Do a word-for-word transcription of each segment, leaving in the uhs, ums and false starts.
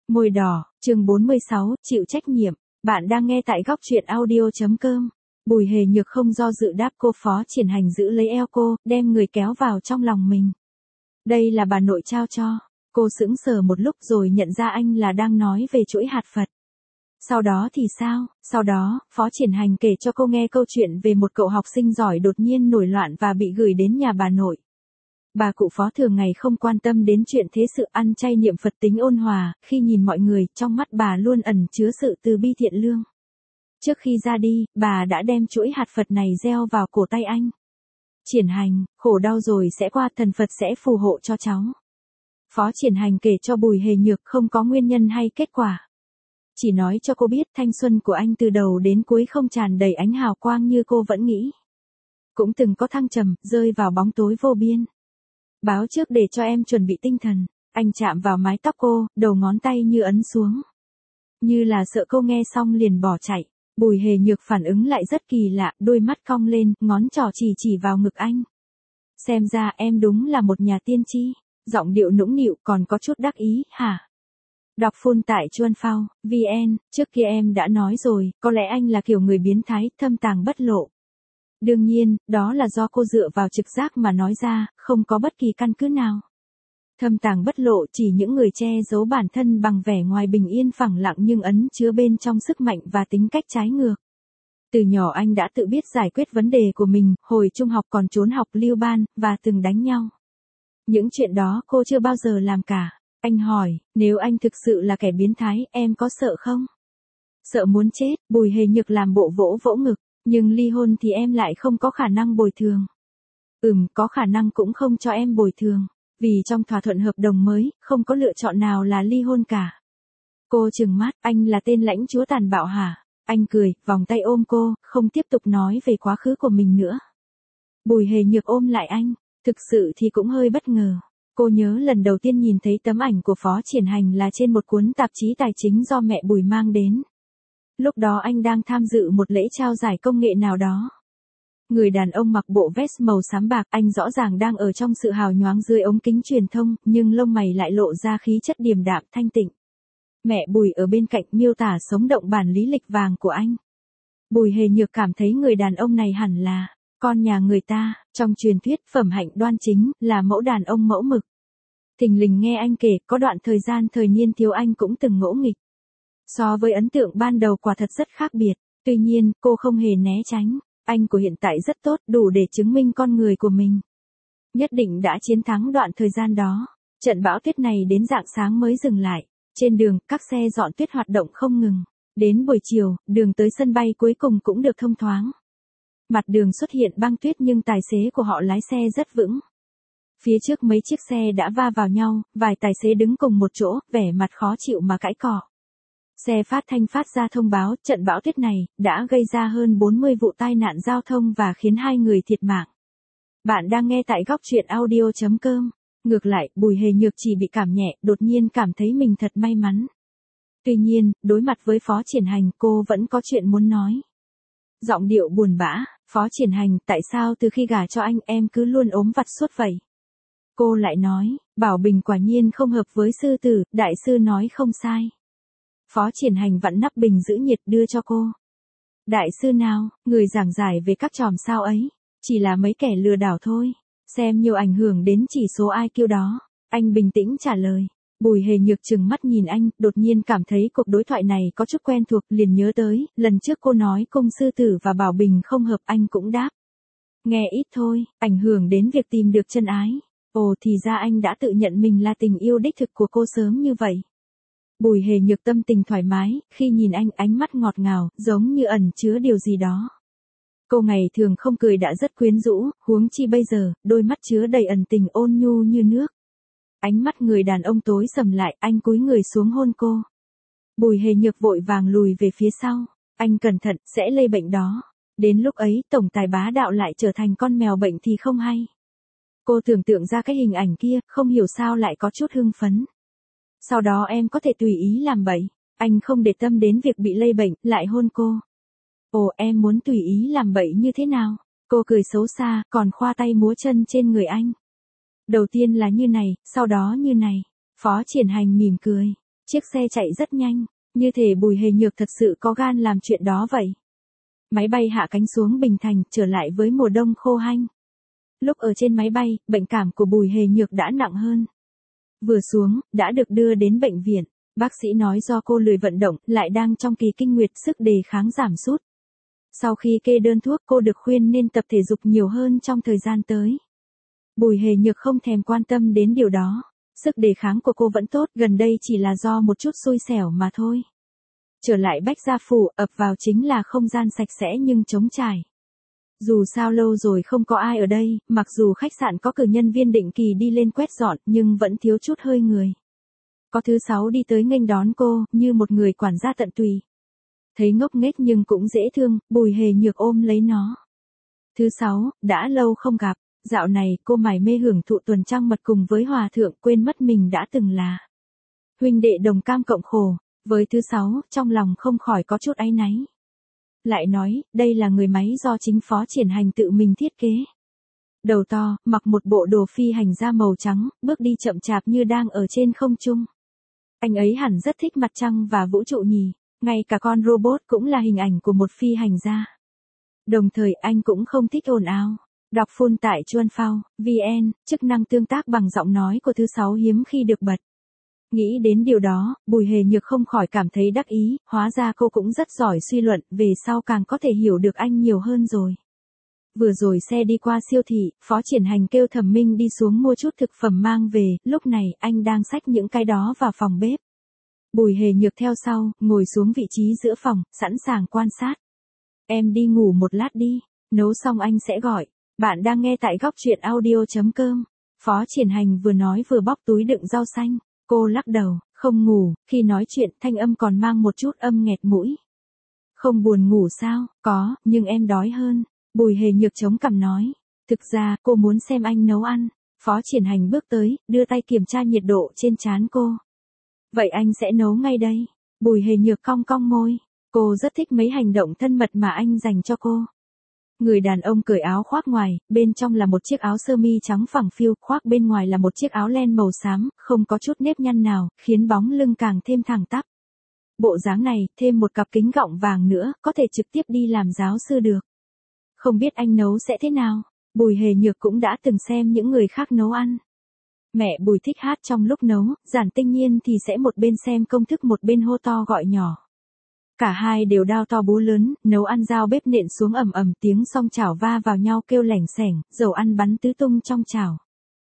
Môi đỏ, chương bốn mươi sáu, chịu trách nhiệm. Bạn đang nghe tại góc truyện audio.com. Bùi Hề Nhược không do dự đáp cô. Phó Triển Hành giữ lấy eo cô, đem người kéo vào trong lòng mình. Đây là bà nội trao cho. Cô sững sờ một lúc rồi nhận ra anh là đang nói về chuỗi hạt Phật. Sau đó thì sao? Sau đó, Phó Triển Hành kể cho cô nghe câu chuyện về một cậu học sinh giỏi đột nhiên nổi loạn và bị gửi đến nhà bà nội. Bà cụ Phó thường ngày không quan tâm đến chuyện thế sự, ăn chay niệm Phật, tính ôn hòa, khi nhìn mọi người, trong mắt bà luôn ẩn chứa sự từ bi thiện lương. Trước khi ra đi, bà đã đem chuỗi hạt Phật này gieo vào cổ tay anh. Triển Hành, khổ đau rồi sẽ qua, thần Phật sẽ phù hộ cho cháu. Phó Triển Hành kể cho Bùi Hề Nhược không có nguyên nhân hay kết quả. Chỉ nói cho cô biết thanh xuân của anh từ đầu đến cuối không tràn đầy ánh hào quang như cô vẫn nghĩ. Cũng từng có thăng trầm, rơi vào bóng tối vô biên. Báo trước để cho em chuẩn bị tinh thần. Anh chạm vào mái tóc cô, đầu ngón tay như ấn xuống. Như là sợ cô nghe xong liền bỏ chạy. Bùi Hề Nhược phản ứng lại rất kỳ lạ, đôi mắt cong lên, ngón trỏ chỉ chỉ vào ngực anh. Xem ra em đúng là một nhà tiên tri. Giọng điệu nũng nịu còn có chút đắc ý, hả? Đọc full tại chuan phao chấm vn, trước kia em đã nói rồi, có lẽ anh là kiểu người biến thái, thâm tàng bất lộ. Đương nhiên, đó là do cô dựa vào trực giác mà nói ra, không có bất kỳ căn cứ nào. Thâm tàng bất lộ chỉ những người che giấu bản thân bằng vẻ ngoài bình yên phẳng lặng nhưng ẩn chứa bên trong sức mạnh và tính cách trái ngược. Từ nhỏ anh đã tự biết giải quyết vấn đề của mình, hồi trung học còn trốn học lưu ban, và từng đánh nhau. Những chuyện đó cô chưa bao giờ làm cả. Anh hỏi, nếu anh thực sự là kẻ biến thái, em có sợ không? Sợ muốn chết. Bùi Hề Nhược làm bộ vỗ vỗ ngực. Nhưng ly hôn thì em lại không có khả năng bồi thường. Ừm, có khả năng cũng không cho em bồi thường. Vì trong thỏa thuận hợp đồng mới, không có lựa chọn nào là ly hôn cả. Cô trừng mắt, anh là tên lãnh chúa tàn bạo hả? Anh cười, vòng tay ôm cô, không tiếp tục nói về quá khứ của mình nữa. Bùi Hề Nhược ôm lại anh, thực sự thì cũng hơi bất ngờ. Cô nhớ lần đầu tiên nhìn thấy tấm ảnh của Phó Triển Hành là trên một cuốn tạp chí tài chính do mẹ Bùi mang đến. Lúc đó anh đang tham dự một lễ trao giải công nghệ nào đó. Người đàn ông mặc bộ vest màu xám bạc, anh rõ ràng đang ở trong sự hào nhoáng dưới ống kính truyền thông, nhưng lông mày lại lộ ra khí chất điềm đạm thanh tịnh. Mẹ Bùi ở bên cạnh miêu tả sống động bản lý lịch vàng của anh. Bùi Hề Nhược cảm thấy người đàn ông này hẳn là con nhà người ta, trong truyền thuyết phẩm hạnh đoan chính, là mẫu đàn ông mẫu mực. Thình lình nghe anh kể, có đoạn thời gian thời niên thiếu anh cũng từng ngỗ nghịch. So với ấn tượng ban đầu quả thật rất khác biệt, tuy nhiên, cô không hề né tránh. Anh của hiện tại rất tốt, đủ để chứng minh con người của mình. Nhất định đã chiến thắng đoạn thời gian đó. Trận bão tuyết này đến rạng sáng mới dừng lại. Trên đường, các xe dọn tuyết hoạt động không ngừng. Đến buổi chiều, đường tới sân bay cuối cùng cũng được thông thoáng. Mặt đường xuất hiện băng tuyết nhưng tài xế của họ lái xe rất vững. Phía trước mấy chiếc xe đã va vào nhau, vài tài xế đứng cùng một chỗ, vẻ mặt khó chịu mà cãi cọ. Xe phát thanh phát ra thông báo, trận bão tuyết này, đã gây ra hơn bốn mươi vụ tai nạn giao thông và khiến hai người thiệt mạng. Bạn đang nghe tại góc truyện audio.com. Ngược lại, Bùi Hề Nhược chỉ bị cảm nhẹ, đột nhiên cảm thấy mình thật may mắn. Tuy nhiên, đối mặt với Phó Triển Hành, cô vẫn có chuyện muốn nói. Giọng điệu buồn bã, Phó Triển Hành, tại sao từ khi gả cho anh em cứ luôn ốm vặt suốt vậy? Cô lại nói, Bảo Bình quả nhiên không hợp với sư tử, đại sư nói không sai. Phó Triển Hành vặn nắp bình giữ nhiệt đưa cho cô. Đại sư nào, người giảng giải về các chòm sao ấy, chỉ là mấy kẻ lừa đảo thôi, xem nhiều ảnh hưởng đến chỉ số i kiu đó. Anh bình tĩnh trả lời. Bùi Hề Nhược trừng mắt nhìn anh, đột nhiên cảm thấy cuộc đối thoại này có chút quen thuộc, liền nhớ tới, lần trước cô nói cung sư tử và Bảo Bình không hợp, anh cũng đáp. Nghe ít thôi, ảnh hưởng đến việc tìm được chân ái. Ồ, thì ra anh đã tự nhận mình là tình yêu đích thực của cô sớm như vậy. Bùi Hề Nhược tâm tình thoải mái, khi nhìn anh ánh mắt ngọt ngào, giống như ẩn chứa điều gì đó. Cô ngày thường không cười đã rất quyến rũ, huống chi bây giờ, đôi mắt chứa đầy ẩn tình ôn nhu như nước. Ánh mắt người đàn ông tối sầm lại, anh cúi người xuống hôn cô. Bùi Hề Nhược vội vàng lùi về phía sau, anh cẩn thận, sẽ lây bệnh đó. Đến lúc ấy, tổng tài bá đạo lại trở thành con mèo bệnh thì không hay. Cô tưởng tượng ra cái hình ảnh kia, không hiểu sao lại có chút hưng phấn. Sau đó em có thể tùy ý làm bậy. Anh không để tâm đến việc bị lây bệnh, lại hôn cô. Ồ, em muốn tùy ý làm bậy như thế nào? Cô cười xấu xa, còn khoa tay múa chân trên người anh. Đầu tiên là như này, sau đó như này. Phó Triển Hành mỉm cười. Chiếc xe chạy rất nhanh, như thể Bùi Hề Nhược thật sự có gan làm chuyện đó vậy. Máy bay hạ cánh xuống Bình Thành, trở lại với mùa đông khô hanh. Lúc ở trên máy bay, bệnh cảm của Bùi Hề Nhược đã nặng hơn. Vừa xuống, đã được đưa đến bệnh viện. Bác sĩ nói do cô lười vận động, lại đang trong kỳ kinh nguyệt, sức đề kháng giảm sút. Sau khi kê đơn thuốc, cô được khuyên nên tập thể dục nhiều hơn trong thời gian tới. Bùi Hề Nhược không thèm quan tâm đến điều đó. Sức đề kháng của cô vẫn tốt, gần đây chỉ là do một chút xui xẻo mà thôi. Trở lại Bách Gia Phủ, ập vào chính là không gian sạch sẽ nhưng trống trải. Dù sao lâu rồi không có ai ở đây, mặc dù khách sạn có cử nhân viên định kỳ đi lên quét dọn, nhưng vẫn thiếu chút hơi người. Có thứ sáu đi tới nghênh đón cô, như một người quản gia tận tụy. Thấy ngốc nghếch nhưng cũng dễ thương, Bùi Hề Nhược ôm lấy nó. Thứ sáu, đã lâu không gặp, dạo này cô mải mê hưởng thụ tuần trăng mật cùng với hòa thượng, quên mất mình đã từng là huynh đệ đồng cam cộng khổ. Với thứ sáu, trong lòng không khỏi có chút áy náy. Lại nói, đây là người máy do chính Phó Triển Hành tự mình thiết kế. Đầu to, mặc một bộ đồ phi hành da màu trắng, bước đi chậm chạp như đang ở trên không trung. Anh ấy hẳn rất thích mặt trăng và vũ trụ nhỉ, ngay cả con robot cũng là hình ảnh của một phi hành gia. Đồng thời anh cũng không thích ồn ào. Đọc full tại chuan phao chấm vn, chức năng tương tác bằng giọng nói của thứ sáu hiếm khi được bật. Nghĩ đến điều đó, Bùi Hề Nhược không khỏi cảm thấy đắc ý, hóa ra cô cũng rất giỏi suy luận, về sau càng có thể hiểu được anh nhiều hơn rồi. Vừa rồi xe đi qua siêu thị, Phó Triển Hành kêu Thẩm Minh đi xuống mua chút thực phẩm mang về, lúc này anh đang xách những cái đó vào phòng bếp. Bùi Hề Nhược theo sau, ngồi xuống vị trí giữa phòng, sẵn sàng quan sát. Em đi ngủ một lát đi, nấu xong anh sẽ gọi. Bạn đang nghe tại góc truyện audio chấm com. Phó Triển Hành vừa nói vừa bóc túi đựng rau xanh. Cô lắc đầu, không ngủ, khi nói chuyện thanh âm còn mang một chút âm nghẹt mũi. Không buồn ngủ sao? Có, nhưng em đói hơn. Bùi Hề Nhược chống cằm nói. Thực ra, cô muốn xem anh nấu ăn. Phó Triển Hành bước tới, đưa tay kiểm tra nhiệt độ trên trán cô. Vậy anh sẽ nấu ngay đây. Bùi Hề Nhược cong cong môi. Cô rất thích mấy hành động thân mật mà anh dành cho cô. Người đàn ông cởi áo khoác ngoài, bên trong là một chiếc áo sơ mi trắng phẳng phiu, khoác bên ngoài là một chiếc áo len màu xám, không có chút nếp nhăn nào, khiến bóng lưng càng thêm thẳng tắp. Bộ dáng này, thêm một cặp kính gọng vàng nữa, có thể trực tiếp đi làm giáo sư được. Không biết anh nấu sẽ thế nào? Bùi Hề Nhược cũng đã từng xem những người khác nấu ăn. Mẹ Bùi thích hát trong lúc nấu, Giản Tinh Nhiên thì sẽ một bên xem công thức một bên hô to gọi nhỏ. Cả hai đều đao to búa lớn, nấu ăn dao bếp nện xuống ầm ầm, tiếng song chảo va vào nhau kêu lẻng xẻng, dầu ăn bắn tứ tung trong chảo.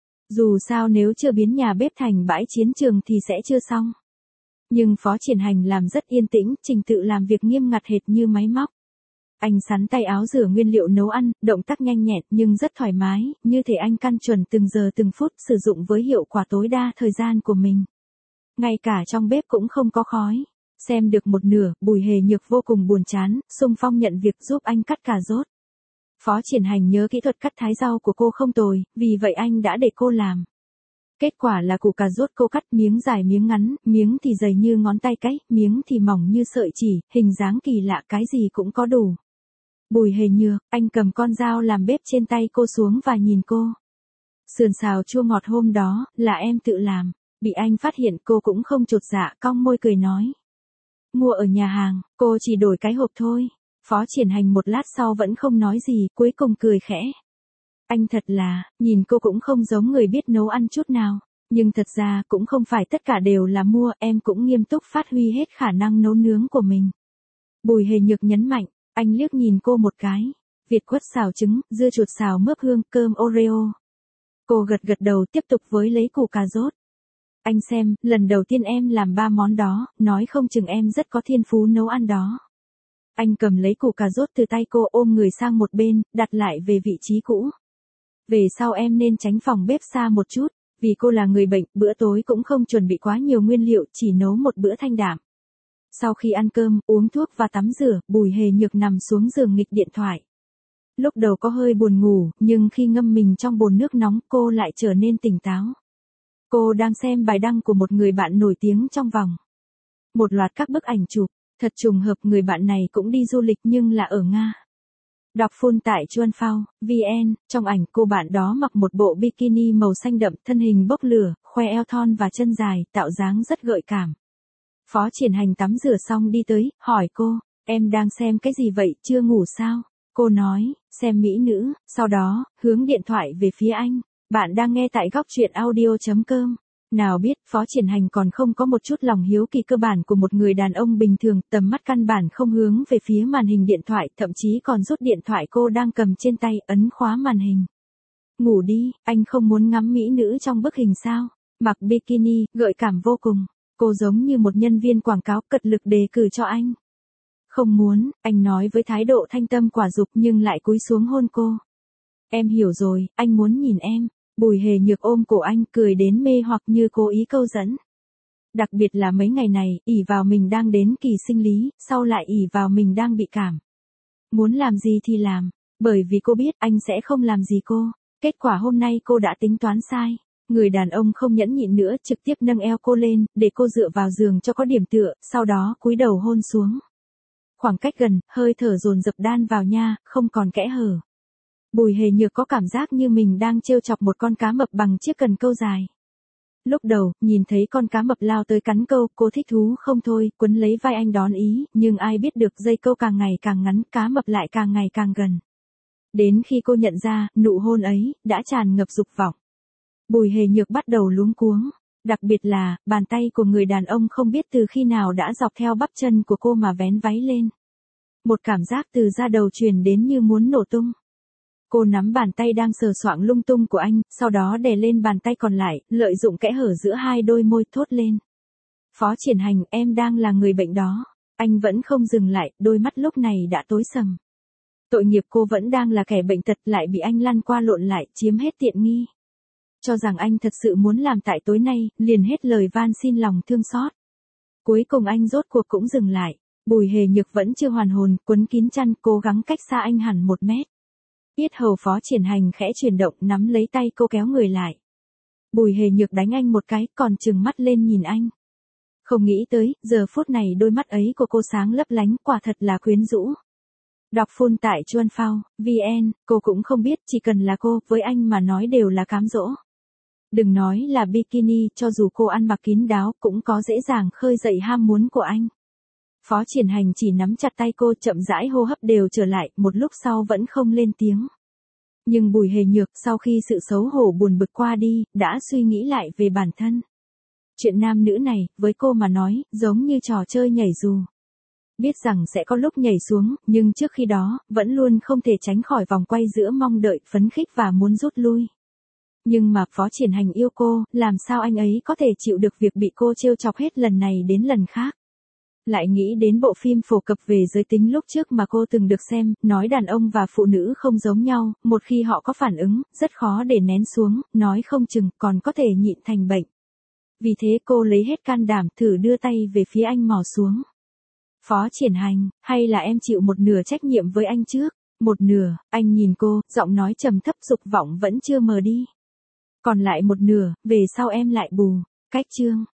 Dù sao nếu chưa biến nhà bếp thành bãi chiến trường thì sẽ chưa xong. Nhưng Phó Triển Hành làm rất yên tĩnh, trình tự làm việc nghiêm ngặt hệt như máy móc. Anh sắn tay áo rửa nguyên liệu nấu ăn, động tác nhanh nhẹn nhưng rất thoải mái, như thể anh căn chuẩn từng giờ từng phút, sử dụng với hiệu quả tối đa thời gian của mình. Ngay cả trong bếp cũng không có khói. Xem được một nửa, Bùi Hề Nhược vô cùng buồn chán, xung phong nhận việc giúp anh cắt cà rốt. Phó Triển Hành nhớ kỹ thuật cắt thái rau của cô không tồi, vì vậy anh đã để cô làm. Kết quả là củ cà rốt cô cắt miếng dài miếng ngắn, miếng thì dày như ngón tay cái, miếng thì mỏng như sợi chỉ, hình dáng kỳ lạ, cái gì cũng có đủ. Bùi Hề Nhược, anh cầm con dao làm bếp trên tay cô xuống và nhìn cô. Sườn xào chua ngọt hôm đó, là em tự làm. Bị anh phát hiện cô cũng không chột dạ, cong môi cười nói. Mua ở nhà hàng, cô chỉ đổi cái hộp thôi. Phó Triển Hành một lát sau vẫn không nói gì, cuối cùng cười khẽ. Anh thật là, nhìn cô cũng không giống người biết nấu ăn chút nào. Nhưng thật ra cũng không phải tất cả đều là mua, em cũng nghiêm túc phát huy hết khả năng nấu nướng của mình. Bùi Hề Nhược nhấn mạnh, anh liếc nhìn cô một cái. Việt quất xào trứng, dưa chuột xào mướp hương, cơm Oreo. Cô gật gật đầu tiếp tục với lấy củ cà rốt. Anh xem, lần đầu tiên em làm ba món đó, nói không chừng em rất có thiên phú nấu ăn đó. Anh cầm lấy củ cà rốt từ tay cô, ôm người sang một bên, đặt lại về vị trí cũ. Về sau em nên tránh phòng bếp xa một chút, vì cô là người bệnh, bữa tối cũng không chuẩn bị quá nhiều nguyên liệu, chỉ nấu một bữa thanh đạm. Sau khi ăn cơm, uống thuốc và tắm rửa, Bùi Hề Nhược nằm xuống giường nghịch điện thoại. Lúc đầu có hơi buồn ngủ, nhưng khi ngâm mình trong bồn nước nóng, cô lại trở nên tỉnh táo. Cô đang xem bài đăng của một người bạn nổi tiếng trong vòng. Một loạt các bức ảnh chụp, thật trùng hợp người bạn này cũng đi du lịch nhưng là ở Nga. Đọc full tại chuan phao chấm vn, trong ảnh cô bạn đó mặc một bộ bikini màu xanh đậm, thân hình bốc lửa, khoe eo thon và chân dài, tạo dáng rất gợi cảm. Phó Triển Hành tắm rửa xong đi tới, hỏi cô, em đang xem cái gì vậy, chưa ngủ sao? Cô nói, xem mỹ nữ, sau đó, hướng điện thoại về phía anh. Bạn đang nghe tại góc truyện audio.com. Nào biết, Phó Triển Hành còn không có một chút lòng hiếu kỳ cơ bản của một người đàn ông bình thường, tầm mắt căn bản không hướng về phía màn hình điện thoại, thậm chí còn rút điện thoại cô đang cầm trên tay, ấn khóa màn hình. Ngủ đi, anh không muốn ngắm mỹ nữ trong bức hình sao? Mặc bikini, gợi cảm vô cùng. Cô giống như một nhân viên quảng cáo cật lực đề cử cho anh. Không muốn, anh nói với thái độ thanh tâm quả dục nhưng lại cúi xuống hôn cô. Em hiểu rồi, anh muốn nhìn em. Bùi Hề Nhược ôm cổ anh cười đến mê hoặc như cố ý câu dẫn. Đặc biệt là mấy ngày này, ỷ vào mình đang đến kỳ sinh lý, sau lại ỷ vào mình đang bị cảm. Muốn làm gì thì làm, bởi vì cô biết anh sẽ không làm gì cô. Kết quả hôm nay cô đã tính toán sai. Người đàn ông không nhẫn nhịn nữa trực tiếp nâng eo cô lên, để cô dựa vào giường cho có điểm tựa, sau đó cúi đầu hôn xuống. Khoảng cách gần, hơi thở dồn dập đan vào nha, không còn kẽ hở. Bùi Hề Nhược có cảm giác như mình đang trêu chọc một con cá mập bằng chiếc cần câu dài. Lúc đầu, nhìn thấy con cá mập lao tới cắn câu, cô thích thú không thôi, quấn lấy vai anh đón ý, nhưng ai biết được dây câu càng ngày càng ngắn, cá mập lại càng ngày càng gần. Đến khi cô nhận ra, nụ hôn ấy, đã tràn ngập dục vọng. Bùi Hề Nhược bắt đầu luống cuống. Đặc biệt là, bàn tay của người đàn ông không biết từ khi nào đã dọc theo bắp chân của cô mà vén váy lên. Một cảm giác từ da đầu truyền đến như muốn nổ tung. Cô nắm bàn tay đang sờ soạng lung tung của anh, sau đó đè lên bàn tay còn lại, lợi dụng kẽ hở giữa hai đôi môi thốt lên. Phó Triển Hành, em đang là người bệnh đó. Anh vẫn không dừng lại, đôi mắt lúc này đã tối sầm. Tội nghiệp cô vẫn đang là kẻ bệnh tật lại bị anh lăn qua lộn lại, chiếm hết tiện nghi. Cho rằng anh thật sự muốn làm tại tối nay, liền hết lời van xin lòng thương xót. Cuối cùng anh rốt cuộc cũng dừng lại. Bùi Hề Nhược vẫn chưa hoàn hồn, quấn kín chăn, cố gắng cách xa anh hẳn một mét. Yết hầu Phó Triển Hành khẽ chuyển động, nắm lấy tay cô kéo người lại. Bùi Hề Nhược đánh anh một cái, còn trừng mắt lên nhìn anh. Không nghĩ tới, giờ phút này đôi mắt ấy của cô sáng lấp lánh, quả thật là quyến rũ. Đọc full tại chuan phao chấm vn, cô cũng không biết, chỉ cần là cô, với anh mà nói đều là cám dỗ. Đừng nói là bikini, cho dù cô ăn mặc kín đáo, cũng có dễ dàng khơi dậy ham muốn của anh. Phó Triển Hành chỉ nắm chặt tay cô, chậm rãi hô hấp đều trở lại, một lúc sau vẫn không lên tiếng. Nhưng Bùi Hề Nhược, sau khi sự xấu hổ buồn bực qua đi, đã suy nghĩ lại về bản thân. Chuyện nam nữ này, với cô mà nói, giống như trò chơi nhảy dù. Biết rằng sẽ có lúc nhảy xuống, nhưng trước khi đó, vẫn luôn không thể tránh khỏi vòng quay giữa mong đợi, phấn khích và muốn rút lui. Nhưng mà Phó Triển Hành yêu cô, làm sao anh ấy có thể chịu được việc bị cô trêu chọc hết lần này đến lần khác. Lại nghĩ đến bộ phim phổ cập về giới tính lúc trước mà cô từng được xem, nói đàn ông và phụ nữ không giống nhau, một khi họ có phản ứng, rất khó để nén xuống, nói không chừng còn có thể nhịn thành bệnh. Vì thế cô lấy hết can đảm thử đưa tay về phía anh mò xuống. Phó Triển Hành, hay là em chịu một nửa trách nhiệm với anh trước? Một nửa, anh nhìn cô, giọng nói trầm thấp, dục vọng vẫn chưa mờ đi. Còn lại một nửa, về sau em lại bù. Cách chương.